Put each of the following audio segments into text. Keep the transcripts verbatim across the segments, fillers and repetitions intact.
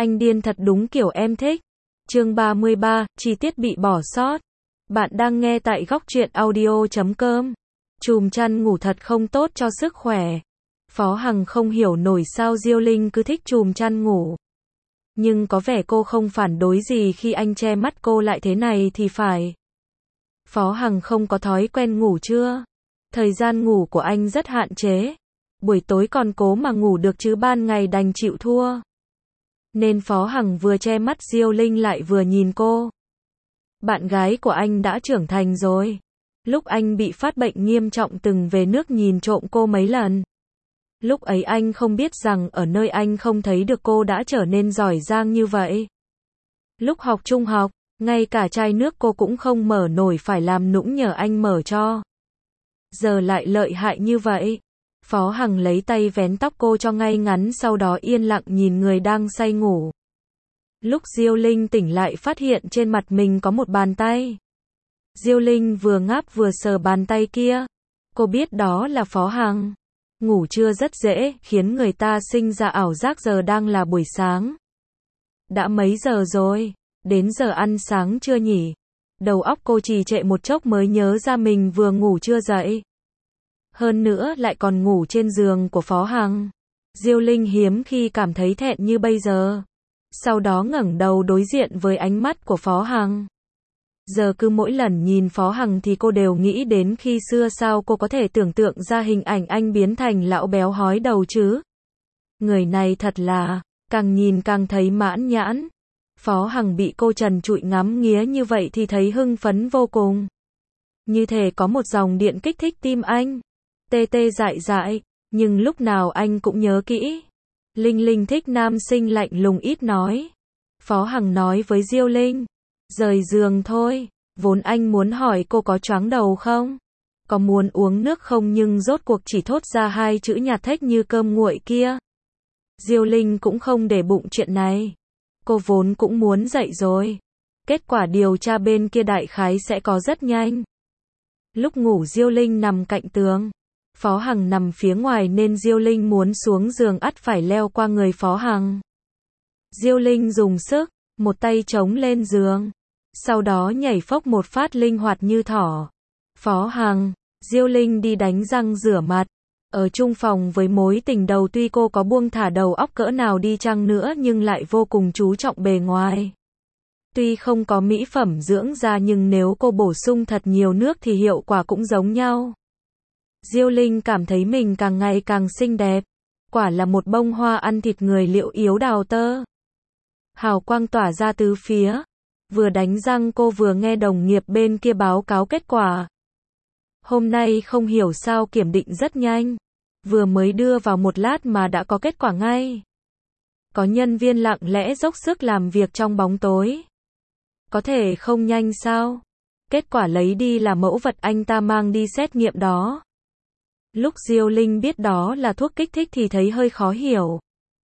Anh điên thật đúng kiểu em thích. Chương ba mươi ba, chi tiết bị bỏ sót. Bạn đang nghe tại góc truyện audio chấm com. Chùm chăn ngủ thật không tốt cho sức khỏe. Phó Hằng không hiểu nổi sao Diêu Linh cứ thích chùm chăn ngủ. Nhưng có vẻ cô không phản đối gì khi anh che mắt cô lại thế này thì phải. Phó Hằng không có thói quen ngủ trưa. Thời gian ngủ của anh rất hạn chế. Buổi tối còn cố mà ngủ được chứ ban ngày đành chịu thua. Nên Phó Hằng vừa che mắt Diêu Linh lại vừa nhìn cô. Bạn gái của anh đã trưởng thành rồi. Lúc anh bị phát bệnh nghiêm trọng từng về nước nhìn trộm cô mấy lần. Lúc ấy anh không biết rằng ở nơi anh không thấy được cô đã trở nên giỏi giang như vậy. Lúc học trung học, ngay cả chai nước cô cũng không mở nổi phải làm nũng nhờ anh mở cho. Giờ lại lợi hại như vậy. Phó Hằng lấy tay vén tóc cô cho ngay ngắn sau đó yên lặng nhìn người đang say ngủ. Lúc Diêu Linh tỉnh lại phát hiện trên mặt mình có một bàn tay. Diêu Linh vừa ngáp vừa sờ bàn tay kia. Cô biết đó là Phó Hằng. Ngủ trưa rất dễ, khiến người ta sinh ra ảo giác giờ đang là buổi sáng. Đã mấy giờ rồi? Đến giờ ăn sáng chưa nhỉ? Đầu óc cô trì trệ một chốc mới nhớ ra mình vừa ngủ chưa dậy. Hơn nữa lại còn ngủ trên giường của Phó Hằng. Diêu Linh hiếm khi cảm thấy thẹn như bây giờ. Sau đó ngẩng đầu đối diện với ánh mắt của Phó Hằng. Giờ cứ mỗi lần nhìn Phó Hằng thì cô đều nghĩ đến khi xưa sao cô có thể tưởng tượng ra hình ảnh anh biến thành lão béo hói đầu chứ. Người này thật là, càng nhìn càng thấy mãn nhãn. Phó Hằng bị cô trần trụi ngắm nghía như vậy thì thấy hưng phấn vô cùng. Như thể có một dòng điện kích thích tim anh. Tê tê dại dại, nhưng lúc nào anh cũng nhớ kỹ. Linh Linh thích nam sinh lạnh lùng ít nói. Phó Hằng nói với Diêu Linh. Rời giường thôi, vốn anh muốn hỏi cô có choáng đầu không? Có muốn uống nước không nhưng rốt cuộc chỉ thốt ra hai chữ nhạt thếch như cơm nguội kia. Diêu Linh cũng không để bụng chuyện này. Cô vốn cũng muốn dậy rồi. Kết quả điều tra bên kia đại khái sẽ có rất nhanh. Lúc ngủ Diêu Linh nằm cạnh tường. Phó Hằng nằm phía ngoài nên Diêu Linh muốn xuống giường ắt phải leo qua người Phó Hằng. Diêu Linh dùng sức, một tay chống lên giường. Sau đó nhảy phốc một phát linh hoạt như thỏ. Phó Hằng, Diêu Linh đi đánh răng rửa mặt. Ở chung phòng với mối tình đầu tuy cô có buông thả đầu óc cỡ nào đi chăng nữa nhưng lại vô cùng chú trọng bề ngoài. Tuy không có mỹ phẩm dưỡng da nhưng nếu cô bổ sung thật nhiều nước thì hiệu quả cũng giống nhau. Diêu Linh cảm thấy mình càng ngày càng xinh đẹp. Quả là một bông hoa ăn thịt người liệu yếu đào tơ. Hào quang tỏa ra tứ phía. Vừa đánh răng cô vừa nghe đồng nghiệp bên kia báo cáo kết quả. Hôm nay không hiểu sao kiểm định rất nhanh. Vừa mới đưa vào một lát mà đã có kết quả ngay. Có nhân viên lặng lẽ dốc sức làm việc trong bóng tối. Có thể không nhanh sao? Kết quả lấy đi là mẫu vật anh ta mang đi xét nghiệm đó. Lúc Diêu Linh biết đó là thuốc kích thích thì thấy hơi khó hiểu.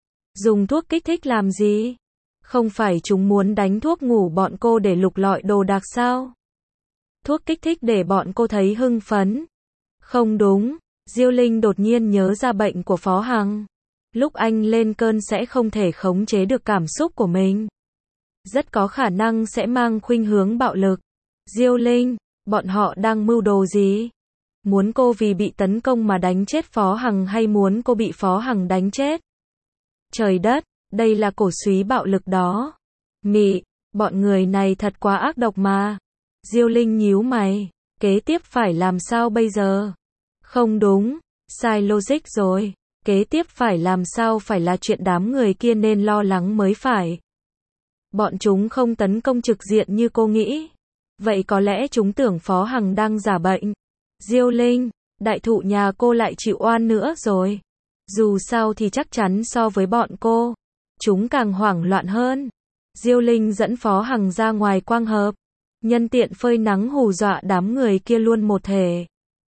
Dùng thuốc kích thích làm gì? Không phải chúng muốn đánh thuốc ngủ bọn cô để lục lọi đồ đạc sao? Thuốc kích thích để bọn cô thấy hưng phấn. Không đúng, Diêu Linh đột nhiên nhớ ra bệnh của Phó Hằng. Lúc anh lên cơn sẽ không thể khống chế được cảm xúc của mình. Rất có khả năng sẽ mang khuynh hướng bạo lực. Diêu Linh, bọn họ đang mưu đồ gì? Muốn cô vì bị tấn công mà đánh chết Phó Hằng hay muốn cô bị Phó Hằng đánh chết? Trời đất, đây là cổ súy bạo lực đó. Mị, bọn người này thật quá ác độc mà. Diêu Linh nhíu mày, kế tiếp phải làm sao bây giờ? Không đúng, sai logic rồi. Kế tiếp phải làm sao phải là chuyện đám người kia nên lo lắng mới phải. Bọn chúng không tấn công trực diện như cô nghĩ. Vậy có lẽ chúng tưởng Phó Hằng đang giả bệnh. Diêu Linh, đại thụ nhà cô lại chịu oan nữa rồi. Dù sao thì chắc chắn so với bọn cô, chúng càng hoảng loạn hơn. Diêu Linh dẫn Phó Hằng ra ngoài quang hợp. Nhân tiện phơi nắng hù dọa đám người kia luôn một thể.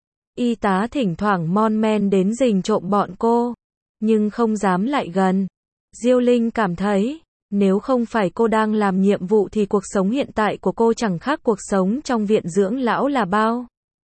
Y tá thỉnh thoảng mon men đến rình trộm bọn cô. Nhưng không dám lại gần. Diêu Linh cảm thấy, nếu không phải cô đang làm nhiệm vụ thì cuộc sống hiện tại của cô chẳng khác cuộc sống trong viện dưỡng lão là bao.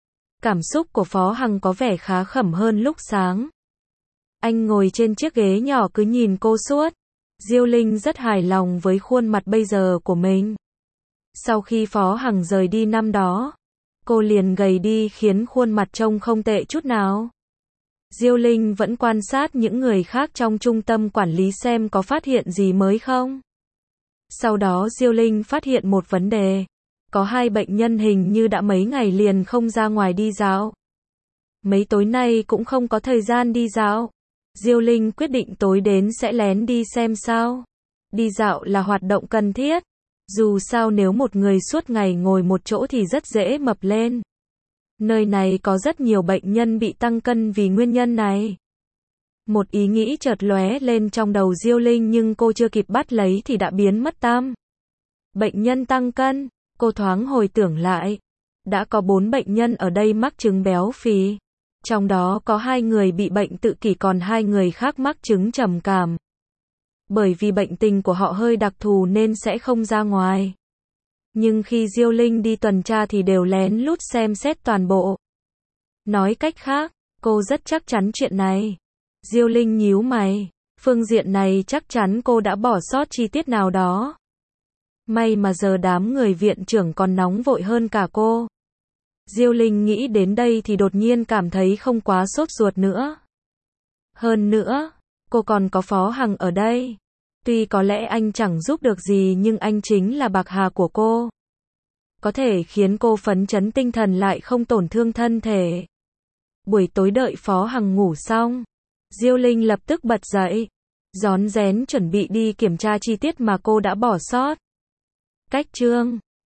Cảm xúc của Phó Hằng có vẻ khá khẩm hơn lúc sáng. Anh ngồi trên chiếc ghế nhỏ cứ nhìn cô suốt. Diêu Linh rất hài lòng với khuôn mặt bây giờ của mình. Sau khi Phó Hằng rời đi năm đó, cô liền gầy đi khiến khuôn mặt trông không tệ chút nào. Diêu Linh vẫn quan sát những người khác trong trung tâm quản lý xem có phát hiện gì mới không. Sau đó Diêu Linh phát hiện một vấn đề. Có hai bệnh nhân hình như đã mấy ngày liền không ra ngoài đi dạo. Mấy tối nay cũng không có thời gian đi dạo. Diêu Linh quyết định tối đến sẽ lén đi xem sao. Đi dạo là hoạt động cần thiết. Dù sao nếu một người suốt ngày ngồi một chỗ thì rất dễ mập lên. Nơi này có rất nhiều bệnh nhân bị tăng cân vì nguyên nhân này. Một ý nghĩ chợt lóe lên trong đầu Diêu Linh nhưng cô chưa kịp bắt lấy thì đã biến mất tăm. Bệnh nhân tăng cân, cô thoáng hồi tưởng lại. Đã có bốn bệnh nhân ở đây mắc chứng béo phì. Trong đó có hai người bị bệnh tự kỷ còn hai người khác mắc chứng trầm cảm. Bởi vì bệnh tình của họ hơi đặc thù nên sẽ không ra ngoài. Nhưng khi Diêu Linh đi tuần tra thì đều lén lút xem xét toàn bộ. Nói cách khác, cô rất chắc chắn chuyện này. Diêu Linh nhíu mày, phương diện này chắc chắn cô đã bỏ sót chi tiết nào đó. May mà giờ đám người viện trưởng còn nóng vội hơn cả cô. Diêu Linh nghĩ đến đây thì đột nhiên cảm thấy không quá sốt ruột nữa. Hơn nữa, cô còn có Phó Hằng ở đây. Tuy có lẽ anh chẳng giúp được gì nhưng anh chính là bạc hà của cô. Có thể khiến cô phấn chấn tinh thần lại không tổn thương thân thể. Buổi tối đợi Phó Hằng ngủ xong, Diêu Linh lập tức bật dậy, rón rén chuẩn bị đi kiểm tra chi tiết mà cô đã bỏ sót. Cách chương